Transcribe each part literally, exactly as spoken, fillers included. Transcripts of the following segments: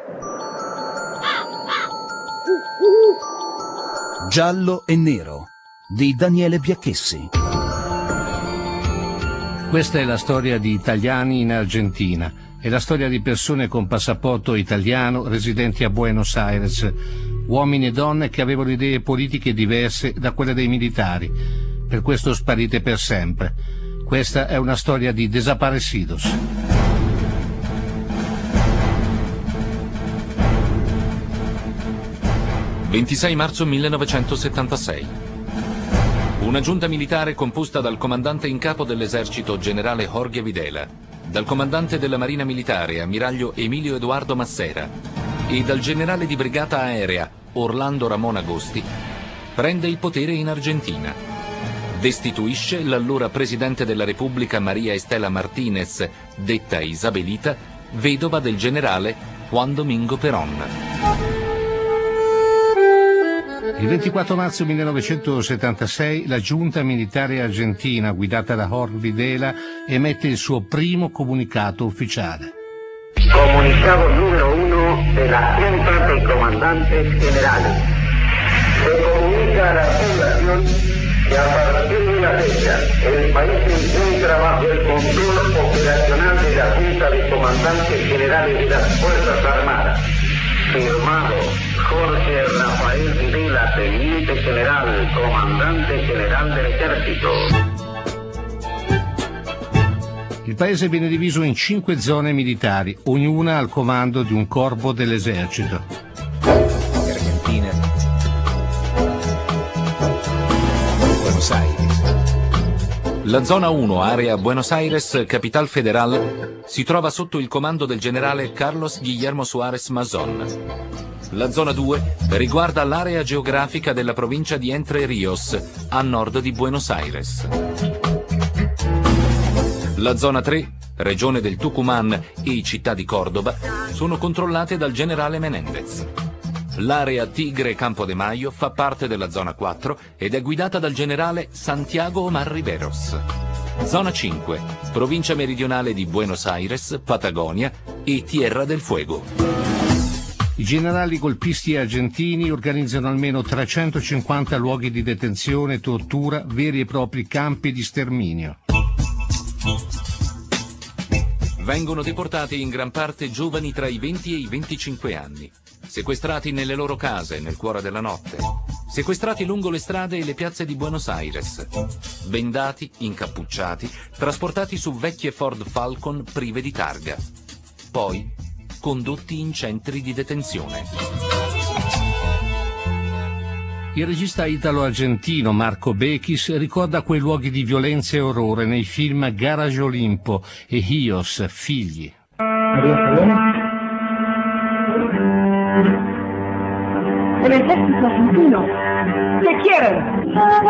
Giallo e nero di Daniele Biacchessi. Questa è la storia di italiani in Argentina. È la storia di persone con passaporto italiano residenti a Buenos Aires, uomini e donne che avevano idee politiche diverse da quelle dei militari, per questo sparite per sempre. Questa è una storia di desaparecidos. ventisei marzo millenovecentosettantasei. Una giunta militare composta dal comandante in capo dell'esercito generale Jorge Videla, dal comandante della Marina Militare ammiraglio Emilio Edoardo Massera e dal generale di brigata aerea Orlando Ramon Agosti, prende il potere in Argentina. Destituisce l'allora presidente della Repubblica Maria Estela Martínez, detta Isabelita, vedova del generale Juan Domingo Perón. Il ventiquattro marzo millenovecentosettantasei la giunta militare argentina, guidata da Jorge Videla, emette il suo primo comunicato ufficiale. Comunicado número uno de la Junta de Comandantes Generales. Se comunica a la población que a partir de la fecha el país se encuentra bajo el control operacional de la Junta de Comandantes Generales de las Fuerzas Armadas. Firmado Jorge Rafael Videla, Teniente General, Comandante General del Ejército. Il paese viene diviso in cinque zone militari, ognuna al comando di un corpo dell'esercito. Argentina, Buenos Aires. La zona uno, area Buenos Aires, capital federal, si trova sotto il comando del generale Carlos Guillermo Suárez Mazón. La zona due riguarda l'area geografica della provincia di Entre Ríos, a nord di Buenos Aires. La zona tre, regione del Tucumán e città di Córdoba, sono controllate dal generale Menéndez. L'area Tigre Campo de Mayo fa parte della zona quattro ed è guidata dal generale Santiago Omar Riveros. Zona cinque, provincia meridionale di Buenos Aires, Patagonia e Tierra del Fuego. I generali golpisti argentini organizzano almeno trecentocinquanta luoghi di detenzione e tortura, veri e propri campi di sterminio. Vengono deportati in gran parte giovani tra i venti e i venticinque anni, sequestrati nelle loro case nel cuore della notte, sequestrati lungo le strade e le piazze di Buenos Aires, bendati, incappucciati, trasportati su vecchie Ford Falcon prive di targa, poi condotti in centri di detenzione. Il regista italo-argentino Marco Bechis ricorda quei luoghi di violenza e orrore nei film Garage Olimpo e Hios, Figli. El ejército argentino. ¿Qué quieren?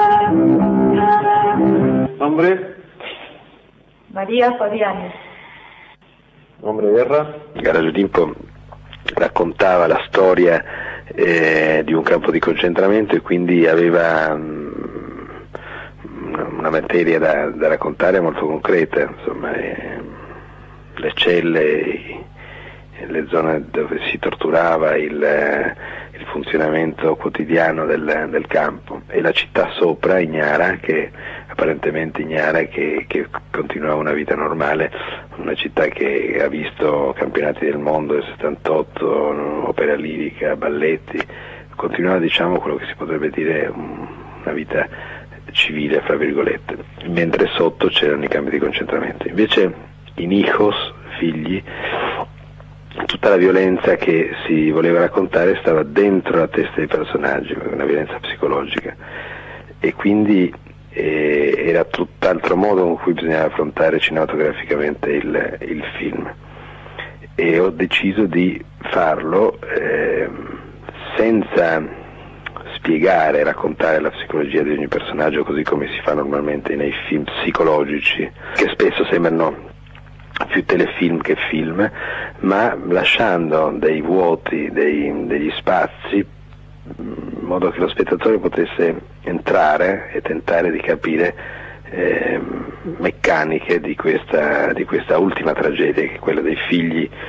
¿Nombre? María Fabiani. ¿Nombre de guerra? Garage Olimpo raccontava la storia eh, di un campo di concentramento e quindi aveva um, una materia da, da raccontare molto concreta, insomma, eh, le celle, le zone dove si torturava, il, il funzionamento quotidiano del, del campo, e la città sopra, Ignara, che apparentemente ignara che, che continuava una vita normale, una città che ha visto campionati del mondo del settantotto, opera lirica, balletti, continuava, diciamo, quello che si potrebbe dire una vita civile, fra virgolette, mentre sotto c'erano i campi di concentramento. Invece in Hijos, Figli, tutta la violenza che si voleva raccontare stava dentro la testa dei personaggi, una violenza psicologica, e quindi eh, era tutt'altro modo con cui bisognava affrontare cinematograficamente il, il film, e ho deciso di farlo eh, senza spiegare e raccontare la psicologia di ogni personaggio così come si fa normalmente nei film psicologici, che spesso sembrano più telefilm che film, ma lasciando dei vuoti, dei, degli spazi, in modo che lo spettatore potesse entrare e tentare di capire eh, meccaniche di questa, di questa ultima tragedia, che è quella dei figli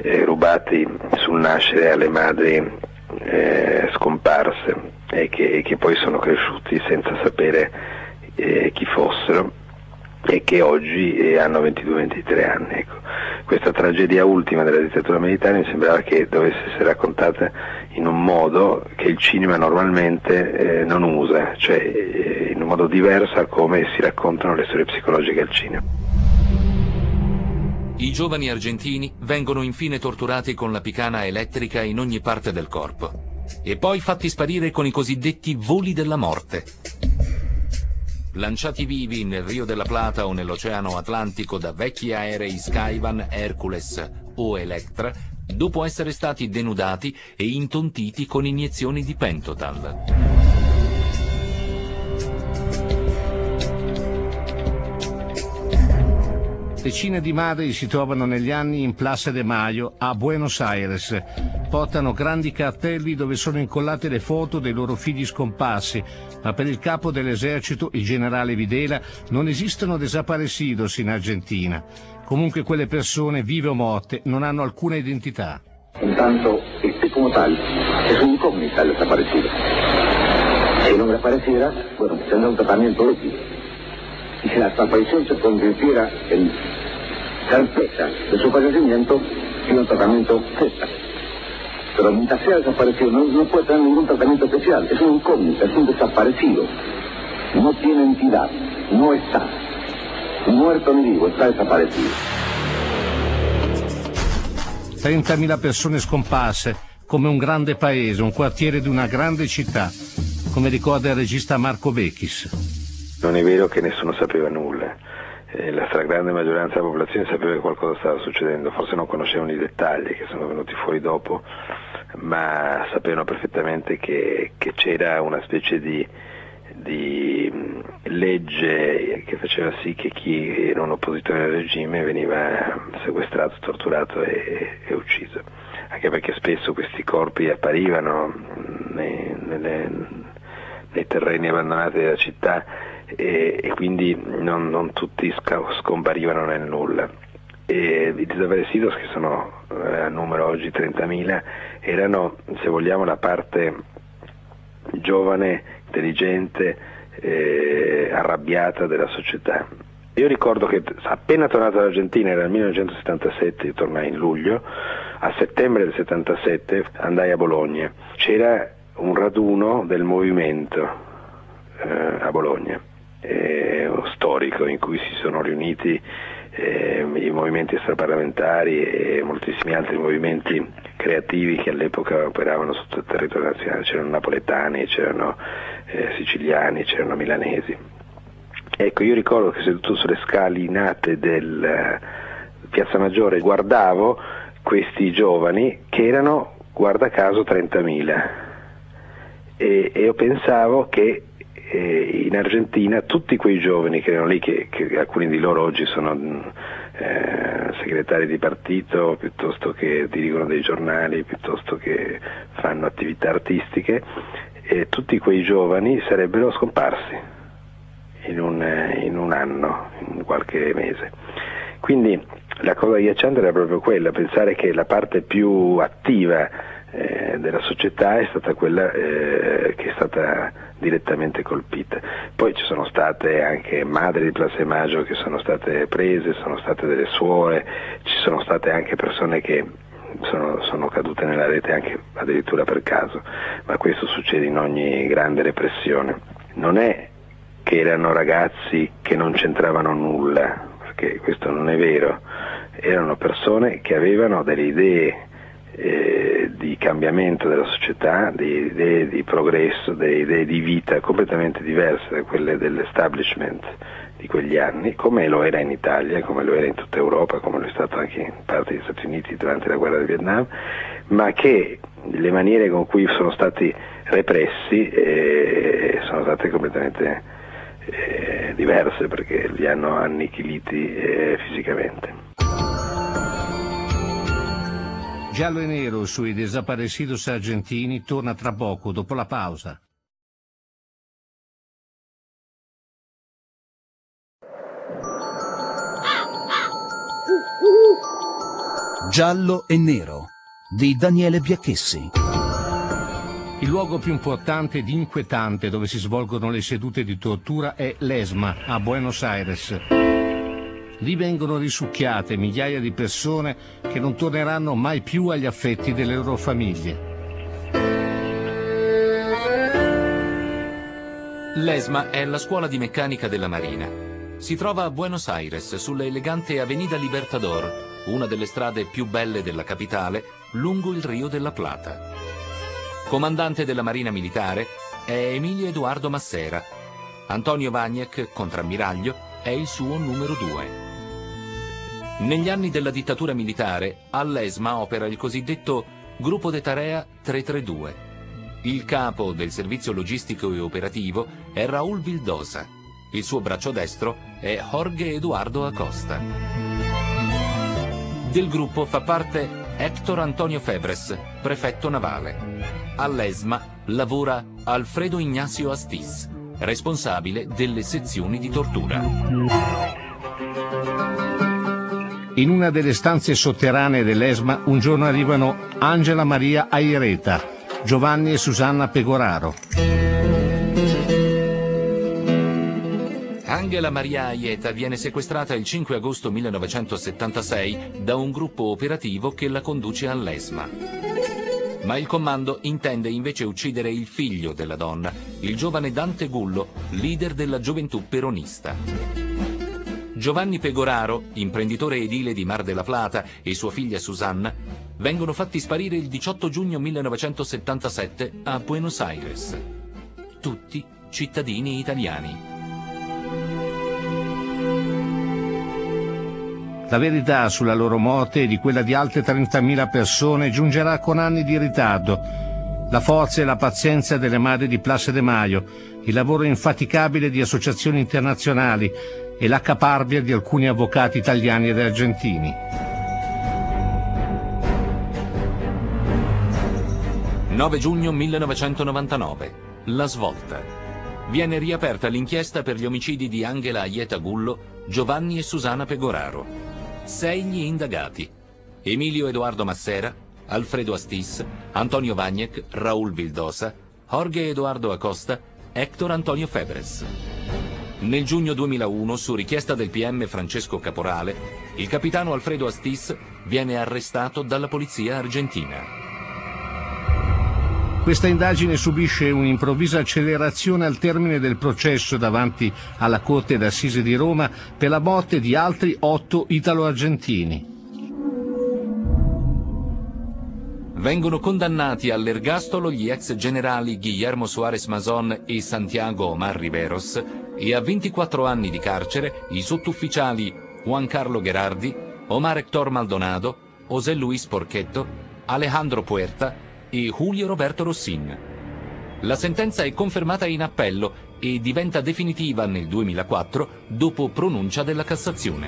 eh, rubati sul nascere alle madri eh, scomparse e che, e che poi sono cresciuti senza sapere eh, chi fossero e che oggi eh, hanno ventidue ventitré anni. Ecco. Questa tragedia ultima della dittatura militare mi sembrava che dovesse essere raccontata in un modo che il cinema normalmente eh, non usa, cioè eh, in un modo diverso a come si raccontano le storie psicologiche al cinema. I giovani argentini vengono infine torturati con la picana elettrica in ogni parte del corpo e poi fatti sparire con i cosiddetti voli della morte. Lanciati vivi nel Rio della Plata o nell'Oceano Atlantico da vecchi aerei Skyvan, Hercules o Electra, dopo essere stati denudati e intontiti con iniezioni di Pentotal. Decine di madri si trovano negli anni in Plaza de Mayo a Buenos Aires. Portano grandi cartelli dove sono incollate le foto dei loro figli scomparsi, ma per il capo dell'esercito, il generale Videla, non esistono desaparecidos in Argentina. Comunque quelle persone, vive o morte, non hanno alcuna identità. Intanto, este como tal, es un incógnita el desaparecido. Si no desapareciera, bueno, tendrá un tratamiento ético. Y si la desaparición se convirtiera en certeza de su fallecimiento, tiene un tratamiento césar. Pero mientras sea desaparecido, no, no puede tener ningún tratamiento especial. Es un incógnita, es un desaparecido. No tiene entidad, no está. Muerto ni vivo, está desaparecido. trentamila persone scomparse, come un grande paese, un quartiere di una grande città, come ricorda il regista Marco Bechis. Non è vero che nessuno sapeva nulla, eh, la stragrande maggioranza della popolazione sapeva che qualcosa stava succedendo, forse non conoscevano i dettagli che sono venuti fuori dopo, ma sapevano perfettamente che, che c'era una specie di, di legge che faceva sì che chi era un oppositore al regime veniva sequestrato, torturato e, e ucciso, anche perché spesso questi corpi apparivano nei, nelle, nei terreni abbandonati della città e, e quindi non, non tutti scomparivano nel nulla. E i desaparecidos, che sono eh, a numero oggi trentamila, erano, se vogliamo, la parte giovane, intelligente, eh, arrabbiata della società. Io ricordo che appena tornato dall'Argentina, era nel millenovecentosettantasette, io tornai in luglio, a settembre del settantasette andai a Bologna, c'era un raduno del movimento eh, a Bologna, eh, storico, in cui si sono riuniti eh, i movimenti extraparlamentari e moltissimi altri movimenti creativi che all'epoca operavano su tutto il territorio nazionale. C'erano napoletani, c'erano eh, siciliani, c'erano milanesi. Ecco, io ricordo che seduto sulle scalinate del eh, Piazza Maggiore guardavo questi giovani che erano, guarda caso, trentamila, e, e io pensavo che eh, in Argentina tutti quei giovani che erano lì, che, che alcuni di loro oggi sono eh, segretari di partito, piuttosto che dirigono dei giornali, piuttosto che fanno attività artistiche, e tutti quei giovani sarebbero scomparsi in un, in un anno, in qualche mese. Quindi la cosa agghiacciante era proprio quella, pensare che la parte più attiva eh, della società è stata quella eh, che è stata direttamente colpita. Poi ci sono state anche madri di Plaza de Mayo che sono state prese, sono state delle suore, ci sono state anche persone che sono, sono cadute nella rete anche addirittura per caso, ma questo succede in ogni grande repressione. Non è che erano ragazzi che non c'entravano nulla, perché questo non è vero, erano persone che avevano delle idee eh, di cambiamento della società, delle idee di progresso, delle idee di vita completamente diverse da quelle dell'establishment di quegli anni, come lo era in Italia, come lo era in tutta Europa, come lo è stato anche in parte degli Stati Uniti durante la guerra del Vietnam, ma che le maniere con cui sono stati repressi eh, sono state completamente Eh, diverse, perché li hanno annichiliti eh, fisicamente. Giallo e nero sui desaparecidos argentini torna tra poco, dopo la pausa. Giallo e Nero di Daniele Biacchessi. Il luogo più importante ed inquietante dove si svolgono le sedute di tortura è l'ESMA, a Buenos Aires. Lì vengono risucchiate migliaia di persone che non torneranno mai più agli affetti delle loro famiglie. L'ESMA è la scuola di meccanica della Marina. Si trova a Buenos Aires, sulla elegante Avenida Libertador, una delle strade più belle della capitale, lungo il Rio della Plata. Comandante della Marina Militare è Emilio Edoardo Massera. Antonio Vagnek, contrammiraglio, è il suo numero due. Negli anni della dittatura militare, all'ESMA opera il cosiddetto Gruppo de Tarea trecentotrentadue. Il capo del servizio logistico e operativo è Raúl Vildosa. Il suo braccio destro è Jorge Eduardo Acosta. Del gruppo fa parte Héctor Antonio Febres, prefetto navale. All'ESMA lavora Alfredo Ignacio Astiz, responsabile delle sezioni di tortura. In una delle stanze sotterranee dell'ESMA un giorno arrivano Angela Maria Aireta, Giovanni e Susanna Pegoraro. Angela Maria Aieta viene sequestrata il cinque agosto millenovecentosettantasei da un gruppo operativo che la conduce all'ESMA. Ma il comando intende invece uccidere il figlio della donna, il giovane Dante Gullo, leader della gioventù peronista. Giovanni Pegoraro, imprenditore edile di Mar della Plata, e sua figlia Susanna vengono fatti sparire il diciotto giugno millenovecentosettantasette a Buenos Aires. Tutti cittadini italiani. La verità sulla loro morte e di quella di altre trentamila persone giungerà con anni di ritardo. La forza e la pazienza delle madri di Place de Mayo, il lavoro infaticabile di associazioni internazionali e la caparbia di alcuni avvocati italiani ed argentini. nove giugno millenovecentonovantanove. La svolta. Viene riaperta l'inchiesta per gli omicidi di Angela Aieta Gullo, Giovanni e Susanna Pegoraro. Sei gli indagati: Emilio Edoardo Massera, Alfredo Astiz, Antonio Vagnek, Raúl Vildosa, Jorge Eduardo Acosta, Héctor Antonio Febres. Nel giugno duemilauno, su richiesta del P M Francesco Caporale, il capitano Alfredo Astiz viene arrestato dalla polizia argentina. Questa indagine subisce un'improvvisa accelerazione al termine del processo davanti alla Corte d'Assise di Roma per la morte di altri otto italo-argentini. Vengono condannati all'ergastolo gli ex generali Guillermo Suárez Mazón e Santiago Omar Riveros e a ventiquattro anni di carcere i sottufficiali Juan Carlo Gherardi, Omar Héctor Maldonado, José Luis Porchetto, Alejandro Puerta e Julio Roberto Rossin. La sentenza è confermata in appello e diventa definitiva nel duemilaquattro dopo pronuncia della Cassazione.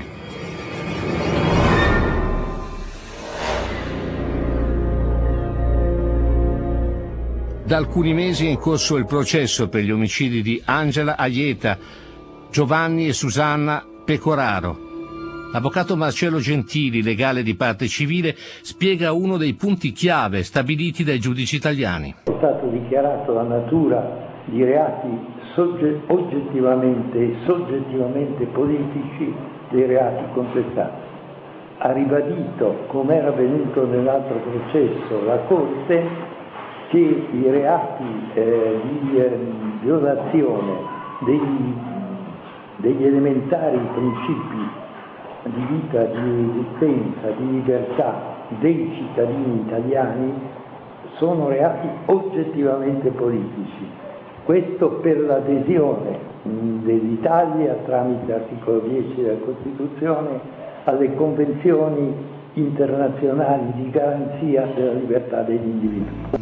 Da alcuni mesi è in corso il processo per gli omicidi di Angela Aieta, Giovanni e Susanna Pegoraro. L'avvocato Marcello Gentili, legale di parte civile, spiega uno dei punti chiave stabiliti dai giudici italiani. È stato dichiarato la natura di reati sogge- oggettivamente e soggettivamente politici dei reati contestati. Ha ribadito, come era avvenuto nell'altro processo, la Corte, che i reati eh, di eh, violazione degli, degli elementari principi di vita, di esistenza, di libertà dei cittadini italiani sono reati oggettivamente politici. Questo per l'adesione dell'Italia tramite l'articolo dieci della Costituzione alle convenzioni internazionali di garanzia della libertà degli individui.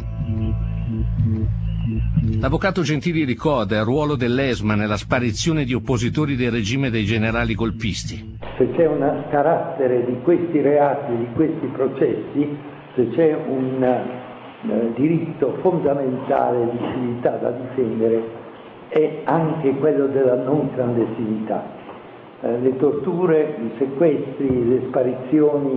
L'avvocato Gentili ricorda il ruolo dell'ESMA nella sparizione di oppositori del regime dei generali golpisti. Se c'è un carattere di questi reati, di questi processi, se c'è un eh, diritto fondamentale di civiltà da difendere, è anche quello della non clandestinità. Eh, le torture, i sequestri, le sparizioni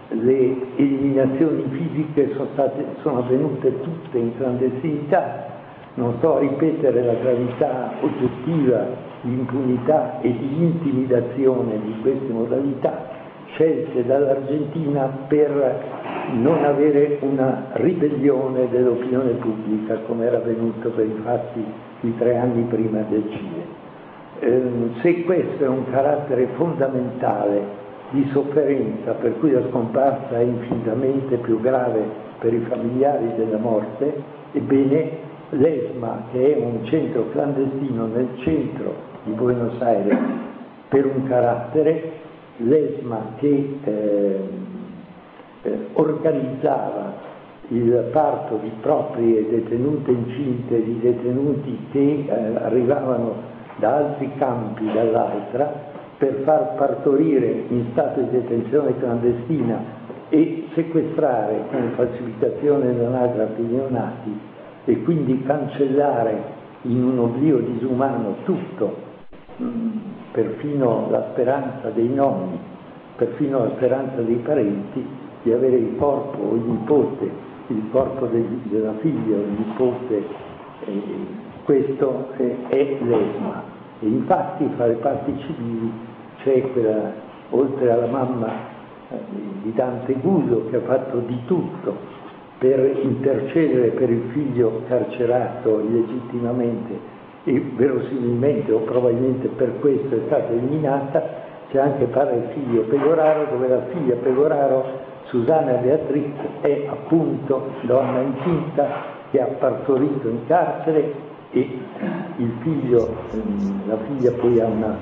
le eliminazioni fisiche sono, state, sono avvenute tutte in clandestinità. Non sto a ripetere la gravità oggettiva di impunità e di intimidazione di queste modalità scelte dall'Argentina per non avere una ribellione dell'opinione pubblica come era avvenuto per i fatti di tre anni prima del Cile. Eh, se questo è un carattere fondamentale di sofferenza per cui la scomparsa è infinitamente più grave per i familiari della morte, ebbene l'ESMA, che è un centro clandestino nel centro di Buenos Aires per un carattere, l'ESMA che eh, eh, organizzava il parto di proprie detenute incinte, di detenuti che eh, arrivavano da altri campi dall'altra, per far partorire in stato di detenzione clandestina e sequestrare con falsificazione dell'anagrafe i neonati e quindi cancellare in un oblio disumano tutto, perfino la speranza dei nonni, perfino la speranza dei parenti di avere il corpo o il nipote, il corpo del, della figlia o il nipote, eh, questo è, è l'ESMA. E infatti fra le parti civili c'è quella, oltre alla mamma eh, di Dante Guso, che ha fatto di tutto per intercedere per il figlio carcerato illegittimamente e verosimilmente o probabilmente per questo è stata eliminata, c'è anche Padre e Figlio Pegoraro, dove la figlia Pegoraro, Susana Beatriz, è appunto donna incinta che ha partorito in carcere e il figlio, la figlia poi ha una...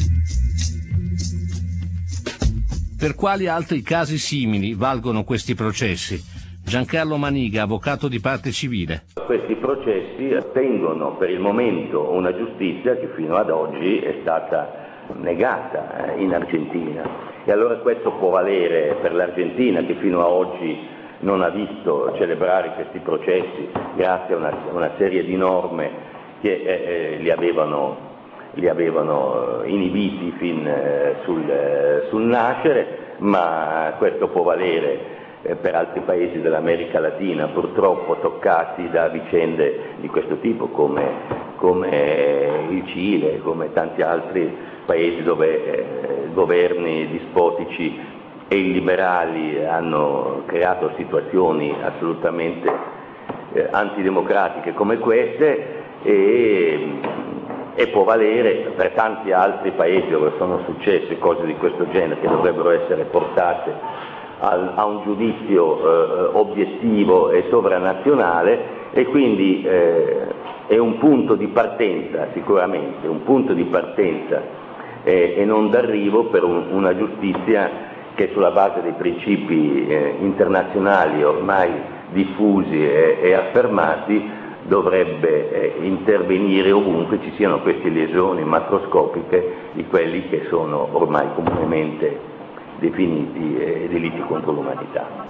Per quali altri casi simili valgono questi processi? Giancarlo Maniga, avvocato di parte civile. Questi processi ottengono per il momento una giustizia che fino ad oggi è stata negata in Argentina. E allora questo può valere per l'Argentina, che fino a oggi non ha visto celebrare questi processi grazie a una, una serie di norme che eh, li avevano li avevano inibiti fin eh, sul, eh, sul nascere, ma questo può valere eh, per altri paesi dell'America Latina, purtroppo toccati da vicende di questo tipo, come, come il Cile, come tanti altri paesi dove eh, governi dispotici e illiberali hanno creato situazioni assolutamente eh, antidemocratiche come queste, e e può valere per tanti altri paesi dove sono successe cose di questo genere, che dovrebbero essere portate al, a un giudizio eh, obiettivo e sovranazionale, e quindi eh, è un punto di partenza, sicuramente, un punto di partenza eh, e non d'arrivo per un, una giustizia che sulla base dei principi eh, internazionali ormai diffusi e, e affermati dovrebbe eh, intervenire ovunque ci siano queste lesioni macroscopiche di quelli che sono ormai comunemente definiti eh, delitti contro l'umanità.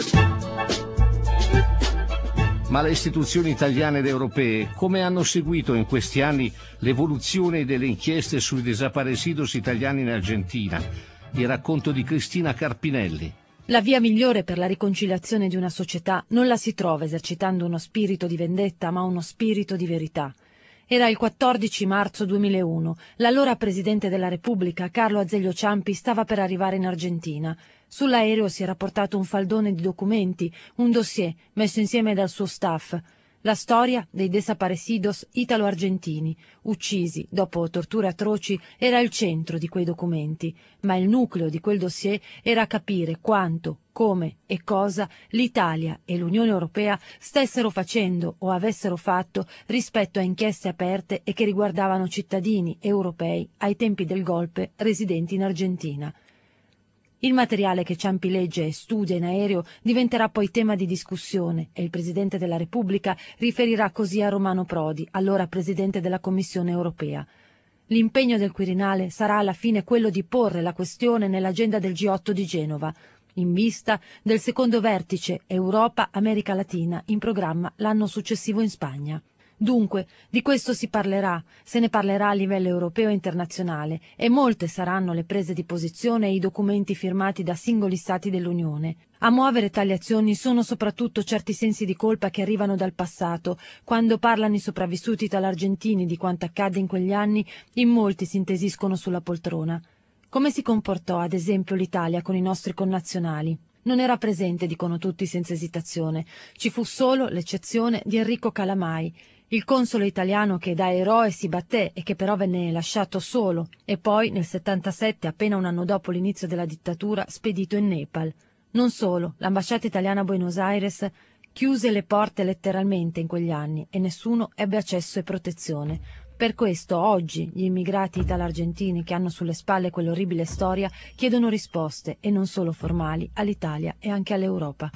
Ma le istituzioni italiane ed europee come hanno seguito in questi anni l'evoluzione delle inchieste sui desaparecidos italiani in Argentina? Il racconto di Cristina Carpinelli. La via migliore per la riconciliazione di una società non la si trova esercitando uno spirito di vendetta, ma uno spirito di verità. Era il quattordici marzo duemilauno. L'allora Presidente della Repubblica, Carlo Azeglio Ciampi, stava per arrivare in Argentina. Sull'aereo si era portato un faldone di documenti, un dossier messo insieme dal suo staff. La storia dei desaparecidos italo-argentini, uccisi dopo torture atroci, era il centro di quei documenti, ma il nucleo di quel dossier era capire quanto, come e cosa l'Italia e l'Unione Europea stessero facendo o avessero fatto rispetto a inchieste aperte e che riguardavano cittadini europei ai tempi del golpe residenti in Argentina. Il materiale che Ciampi legge e studia in aereo diventerà poi tema di discussione e il Presidente della Repubblica riferirà così a Romano Prodi, allora Presidente della Commissione europea. L'impegno del Quirinale sarà alla fine quello di porre la questione nell'agenda del G otto di Genova, in vista del secondo vertice Europa-America Latina in programma l'anno successivo in Spagna. Dunque, di questo si parlerà, se ne parlerà a livello europeo e internazionale, e molte saranno le prese di posizione e i documenti firmati da singoli Stati dell'Unione. A muovere tali azioni sono soprattutto certi sensi di colpa che arrivano dal passato. Quando parlano i sopravvissuti italargentini di quanto accadde in quegli anni, in molti si intesiscono sulla poltrona. Come si comportò, ad esempio, l'Italia con i nostri connazionali? Non era presente, dicono tutti senza esitazione. Ci fu solo l'eccezione di Enrico Calamai, il console italiano che da eroe si batté e che però venne lasciato solo, e poi nel settantasette, appena un anno dopo l'inizio della dittatura, spedito in Nepal. Non solo, l'ambasciata italiana a Buenos Aires chiuse le porte letteralmente in quegli anni e nessuno ebbe accesso e protezione. Per questo oggi gli immigrati italo-argentini che hanno sulle spalle quell'orribile storia chiedono risposte, e non solo formali, all'Italia e anche all'Europa.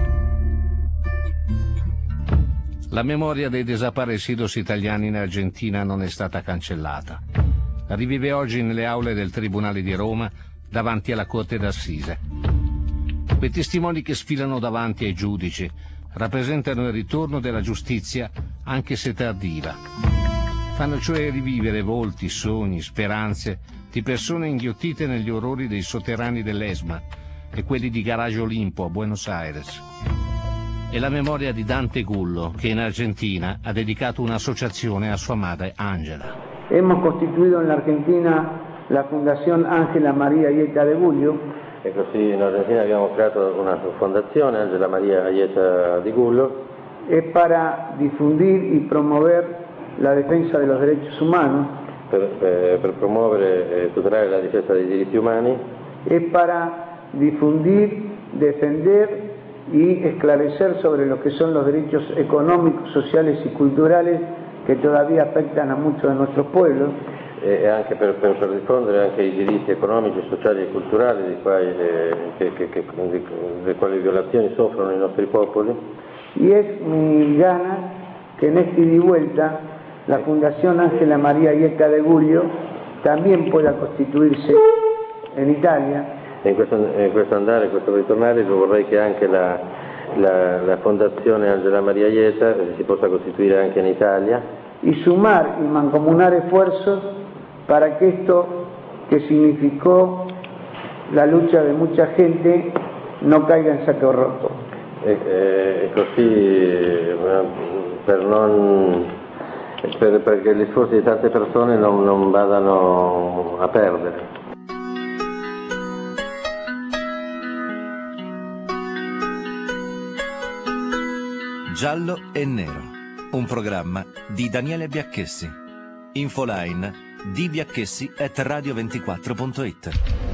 La memoria dei desaparecidos italiani in Argentina non è stata cancellata. Rivive oggi nelle aule del Tribunale di Roma davanti alla Corte d'Assise. Quei testimoni che sfilano davanti ai giudici rappresentano il ritorno della giustizia, anche se tardiva. Fanno cioè rivivere volti, sogni, speranze di persone inghiottite negli orrori dei sotterranei dell'Esma e quelli di Garage Olimpo a Buenos Aires. È la memoria di Dante Gullo, che in Argentina ha dedicato un'associazione a sua madre Angela. Hemos constituido en la Argentina la Fundación Ángela María Aieta de Guglio. E così in Argentina abbiamo creato una fondazione, Angela Maria Aieta di Gullo. Es para difundir y promover la defensa de los derechos humanos. Per, per, per promuovere e tutelare la difesa dei diritti umani. Es para difundir, defender y esclarecer sobre lo que son los derechos económicos, sociales y culturales que todavía afectan a muchos de nuestros pueblos. E anche per, per, per diffondere anche i diritti economici, sociali e culturali di quali, eh, che, che, che, di, di quali violazioni soffrono i nostri popoli. Y es mi gana que en esta ida y vuelta la Fundación Ángela María Aieta de Guglio también pueda costituirse en Italia. E in questo, in questo andare, in questo ritornare, vorrei che anche la, la, la Fondazione Angela Maria Aieta si possa costituire anche in Italia. Y sumar y mancomunar esfuerzos para que esto, que significó la lucha de mucha gente, no caiga en saco roto. E, e così per non, per, perché gli sforzi di tante persone non, non vadano a perdere. Giallo e Nero, un programma di Daniele Biacchessi. Infoline d biacchessi at radio ventiquattro punto it.